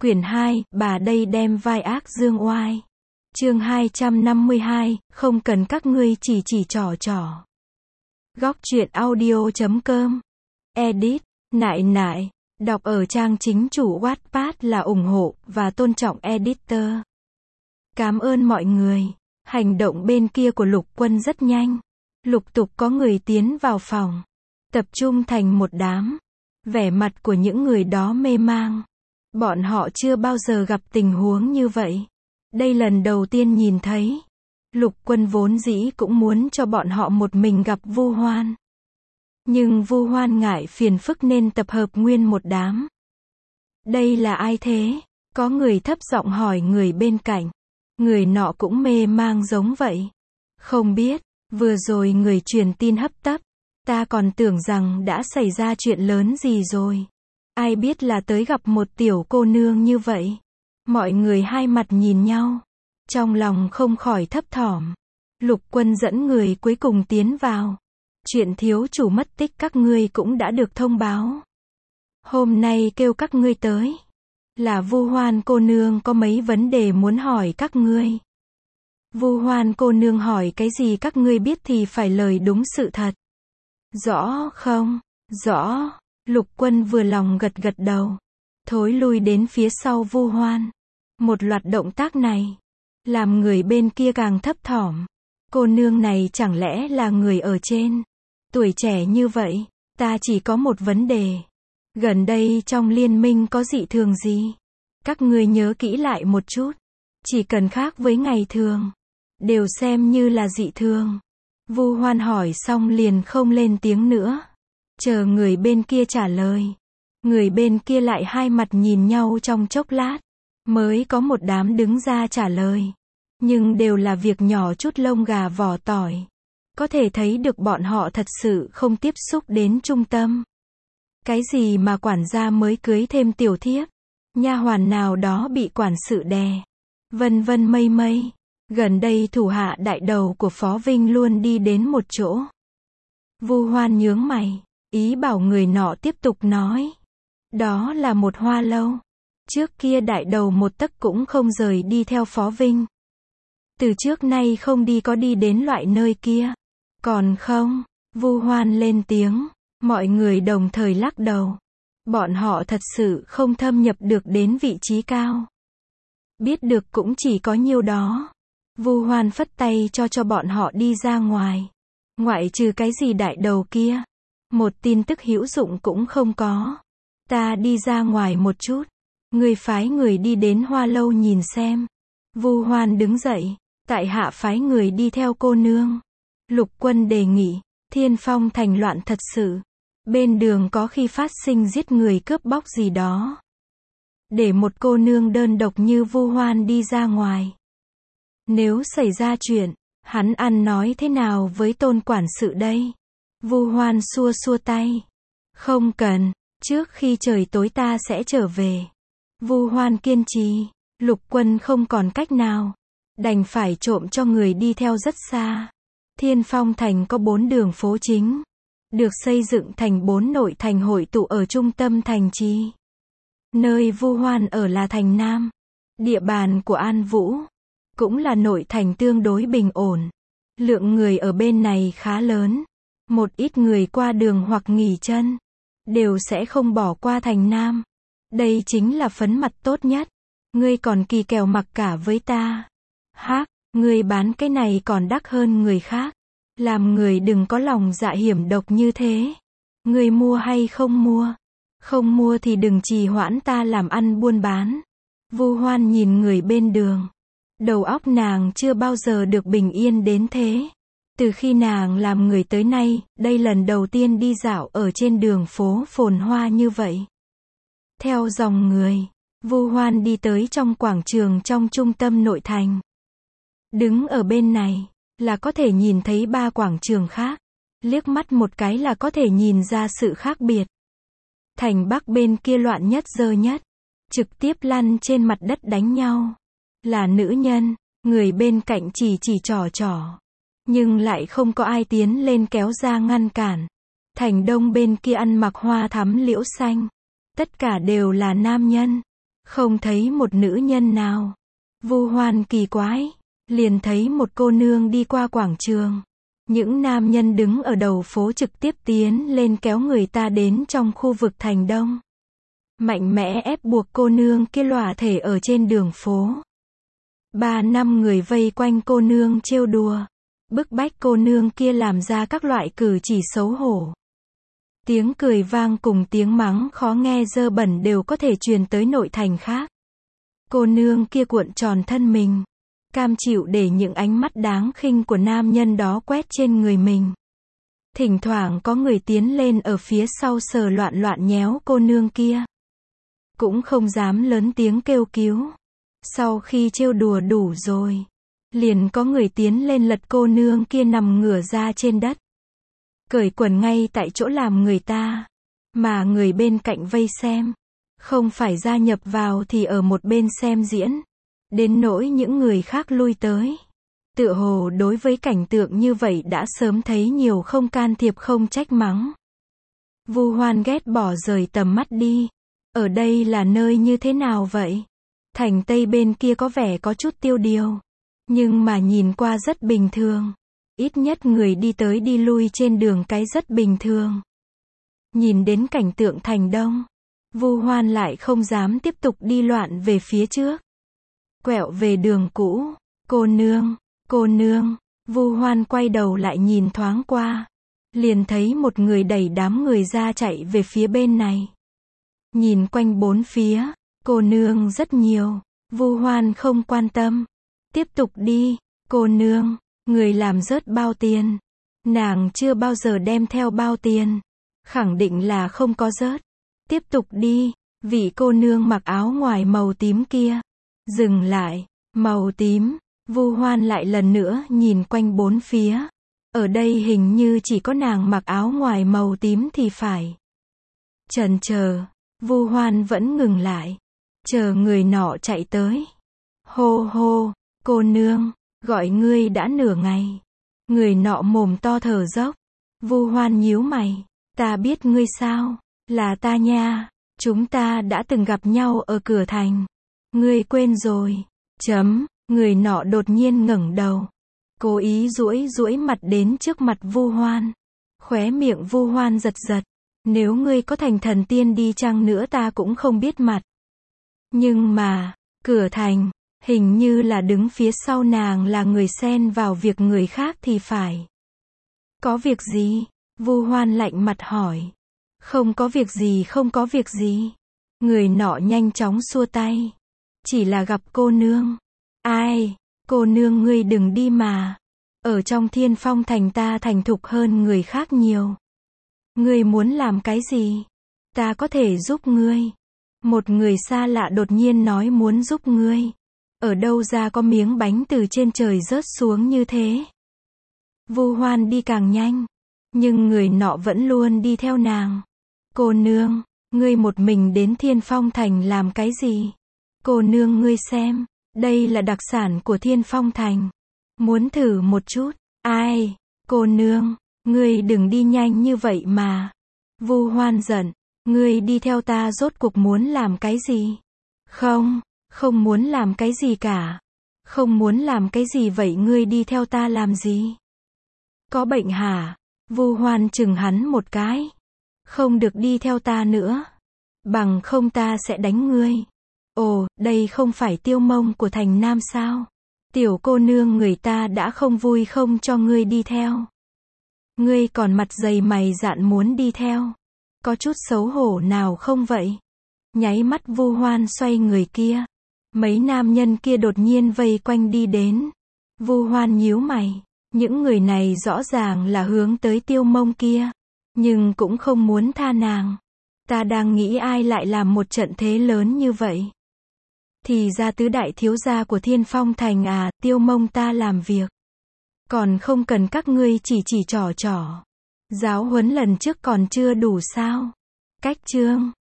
Quyển 2, bà đây đem vai ác dương oai. Chương 252, không cần các ngươi chỉ trò. Góc truyện audio.com. Edit, nại, đọc ở trang chính chủ Wattpad là ủng hộ và tôn trọng editor. Cảm ơn mọi người. Hành động bên kia của Lục Quân rất nhanh. Lục tục có người tiến vào phòng, tập trung thành một đám. Vẻ mặt của những người đó mê mang. Bọn họ chưa bao giờ gặp tình huống như vậy. Đây lần đầu tiên nhìn thấy. Lục Quân vốn dĩ cũng muốn cho bọn họ một mình gặp Vu Hoan. Nhưng Vu Hoan ngại phiền phức nên tập hợp nguyên một đám. Đây là ai thế? Có người thấp giọng hỏi người bên cạnh. Người nọ cũng mê mang giống vậy. Không biết, vừa rồi người truyền tin hấp tấp. Ta còn tưởng rằng đã xảy ra chuyện lớn gì rồi. Ai biết là tới gặp một tiểu cô nương như vậy. Mọi người hai mặt nhìn nhau. Trong lòng không khỏi thấp thỏm. Lục Quân dẫn người cuối cùng tiến vào. Chuyện thiếu chủ mất tích các ngươi cũng đã được thông báo. Hôm nay kêu các ngươi tới. Là Vu Hoan cô nương có mấy vấn đề muốn hỏi các ngươi. Vu Hoan cô nương hỏi cái gì các ngươi biết thì phải lời đúng sự thật. Rõ không? Rõ. Lục Quân vừa lòng gật đầu. Thối lui đến phía sau Vu Hoan. Một loạt động tác này làm người bên kia càng thấp thỏm. Cô nương này chẳng lẽ là người ở trên? Tuổi trẻ như vậy, ta chỉ có một vấn đề. Gần đây trong liên minh có dị thường gì? Các ngươi nhớ kỹ lại một chút. Chỉ cần khác với ngày thường, đều xem như là dị thường. Vu Hoan hỏi xong liền không lên tiếng nữa. Chờ người bên kia trả lời. Người bên kia lại hai mặt nhìn nhau trong chốc lát. Mới có một đám đứng ra trả lời. Nhưng đều là việc nhỏ chút lông gà vỏ tỏi. Có thể thấy được bọn họ thật sự không tiếp xúc đến trung tâm. Cái gì mà quản gia mới cưới thêm tiểu thiếp. Nha hoàn nào đó bị quản sự đè. Vân vân mây. Gần đây thủ hạ đại đầu của Phó Vinh luôn đi đến một chỗ. Vu Hoan nhướng mày. Ý bảo người nọ tiếp tục nói. Đó là một hoa lâu. Trước kia đại đầu một tấc cũng không rời đi theo Phó Vinh. Từ trước nay không đi có đi đến loại nơi kia. Còn không, Vu Hoan lên tiếng. Mọi người đồng thời lắc đầu. Bọn họ thật sự không thâm nhập được đến vị trí cao. Biết được cũng chỉ có nhiêu đó. Vu Hoan phất tay cho bọn họ đi ra ngoài. Ngoại trừ cái gì đại đầu kia. Một tin tức hữu dụng cũng không có. Ta đi ra ngoài một chút. Người phái người đi đến hoa lâu nhìn xem. Vu Hoan đứng dậy. Tại hạ phái người đi theo cô nương. Lục Quân đề nghị. Thiên Phong thành loạn thật sự. Bên đường có khi phát sinh giết người cướp bóc gì đó. Để một cô nương đơn độc như Vu Hoan đi ra ngoài. Nếu xảy ra chuyện, hắn ăn nói thế nào với tôn quản sự đây? Vu Hoan xua tay. Không cần, trước khi trời tối ta sẽ trở về. Vu Hoan kiên trì. Lục Quân không còn cách nào. Đành phải trộm cho người đi theo rất xa. Thiên Phong thành có 4 đường phố chính. Được xây dựng thành 4 nội thành hội tụ ở trung tâm thành trì. Nơi Vu Hoan ở là thành Nam. Địa bàn của An Vũ. Cũng là nội thành tương đối bình ổn. Lượng người ở bên này khá lớn. Một ít người qua đường hoặc nghỉ chân. Đều sẽ không bỏ qua thành Nam. Đây chính là phấn mặt tốt nhất. Ngươi còn kỳ kèo mặc cả với ta. Hác, ngươi bán cái này còn đắt hơn người khác. Làm người đừng có lòng dạ hiểm độc như thế. Ngươi mua hay không mua? Không mua thì đừng trì hoãn ta làm ăn buôn bán. Vu Hoan nhìn người bên đường. Đầu óc nàng chưa bao giờ được bình yên đến thế. Từ khi nàng làm người tới nay, đây lần đầu tiên đi dạo ở trên đường phố phồn hoa như vậy. Theo dòng người, Vu Hoan đi tới trong quảng trường trong trung tâm nội thành. Đứng ở bên này, là có thể nhìn thấy 3 quảng trường khác. Liếc mắt một cái là có thể nhìn ra sự khác biệt. Thành Bắc bên kia loạn nhất dơ nhất. Trực tiếp lăn trên mặt đất đánh nhau. Là nữ nhân, người bên cạnh chỉ trò. Nhưng lại không có ai tiến lên kéo ra ngăn cản. Thành Đông bên kia ăn mặc hoa thắm liễu xanh. Tất cả đều là nam nhân. Không thấy một nữ nhân nào. Vu Hoan kỳ quái. Liền thấy một cô nương đi qua quảng trường. Những nam nhân đứng ở đầu phố trực tiếp tiến lên kéo người ta đến trong khu vực thành đông. Mạnh mẽ ép buộc cô nương kia lỏa thể ở trên đường phố. 3-5 người vây quanh cô nương trêu đùa. Bức bách cô nương kia làm ra các loại cử chỉ xấu hổ. Tiếng cười vang cùng tiếng mắng khó nghe dơ bẩn đều có thể truyền tới nội thành khác. Cô nương kia cuộn tròn thân mình. Cam chịu để những ánh mắt đáng khinh của nam nhân đó quét trên người mình. Thỉnh thoảng có người tiến lên ở phía sau sờ loạn loạn nhéo cô nương kia. Cũng không dám lớn tiếng kêu cứu. Sau khi trêu đùa đủ rồi, liền có người tiến lên lật cô nương kia nằm ngửa ra trên đất. Cởi quần ngay tại chỗ làm người ta. Mà người bên cạnh vây xem. Không phải gia nhập vào thì ở một bên xem diễn. Đến nỗi những người khác lui tới. Tựa hồ đối với cảnh tượng như vậy đã sớm thấy nhiều không can thiệp không trách mắng. Vu Hoan ghét bỏ rời tầm mắt đi. Ở đây là nơi như thế nào vậy? Thành Tây bên kia có vẻ có chút tiêu điều. Nhưng mà nhìn qua rất bình thường. Ít nhất người đi tới đi lui trên đường cái rất bình thường. Nhìn đến cảnh tượng thành đông. Vu Hoan lại không dám tiếp tục đi loạn về phía trước. Quẹo về đường cũ. Cô nương. Vu Hoan quay đầu lại nhìn thoáng qua. Liền thấy một người đẩy đám người ra chạy về phía bên này. Nhìn quanh bốn phía. Cô nương rất nhiều. Vu Hoan không quan tâm. Tiếp tục đi. Cô nương. Người làm rớt bao tiền. Nàng chưa bao giờ đem theo bao tiền. Khẳng định là không có rớt. Tiếp tục đi. Vị cô nương mặc áo ngoài màu tím kia. Dừng lại. Màu tím. Vu Hoan lại lần nữa nhìn quanh bốn phía. Ở đây hình như chỉ có nàng mặc áo ngoài màu tím thì phải. Chần chờ. Vu Hoan vẫn ngừng lại. Chờ người nọ chạy tới. Hô hô. Cô nương. Gọi ngươi đã nửa ngày. Người nọ mồm to thở dốc. Vu Hoan nhíu mày. Ta biết ngươi sao? Là ta nha. Chúng ta đã từng gặp nhau ở cửa thành. Ngươi quên rồi. Người nọ đột nhiên ngẩng đầu. Cố ý duỗi mặt đến trước mặt Vu Hoan. Khóe miệng Vu Hoan giật giật. Nếu ngươi có thành thần tiên đi chăng nữa ta cũng không biết mặt. Nhưng mà, cửa thành, hình như là đứng phía sau nàng là người xen vào việc người khác thì phải. Có việc gì? Vu Hoan lạnh mặt hỏi. Không có việc gì. Người nọ nhanh chóng xua tay. Chỉ là gặp cô nương. Ai? Cô nương ngươi đừng đi mà. Ở trong Thiên Phong thành ta thành thục hơn người khác nhiều. Ngươi muốn làm cái gì? Ta có thể giúp ngươi. Một người xa lạ đột nhiên nói muốn giúp ngươi. Ở đâu ra có miếng bánh từ trên trời rớt xuống như thế? Vu Hoan đi càng nhanh. Nhưng người nọ vẫn luôn đi theo nàng. Cô nương, ngươi một mình đến Thiên Phong thành làm cái gì? Cô nương ngươi xem. Đây là đặc sản của Thiên Phong thành. Muốn thử một chút. Ai? Cô nương, ngươi đừng đi nhanh như vậy mà. Vu Hoan giận. Ngươi đi theo ta rốt cuộc muốn làm cái gì? Không muốn làm cái gì cả. Không muốn làm cái gì vậy ngươi đi theo ta làm gì? Có bệnh hả? Vu Hoan chừng hắn một cái. Không được đi theo ta nữa. Bằng không ta sẽ đánh ngươi. Ồ, đây không phải Tiêu Mông của thành Nam sao? Tiểu cô nương người ta đã không vui không cho ngươi đi theo. Ngươi còn mặt dày mày dạn muốn đi theo. Có chút xấu hổ nào không vậy? Nháy mắt Vu Hoan xoay người kia. Mấy nam nhân kia đột nhiên vây quanh đi đến. Vu Hoan nhíu mày. Những người này rõ ràng là hướng tới Tiêu Mông kia. Nhưng cũng không muốn tha nàng. Ta đang nghĩ ai lại làm một trận thế lớn như vậy. Thì ra tứ đại thiếu gia của Thiên Phong thành à, Tiêu Mông ta làm việc. Còn không cần các ngươi chỉ trò. Giáo huấn lần trước còn chưa đủ sao? Cách chương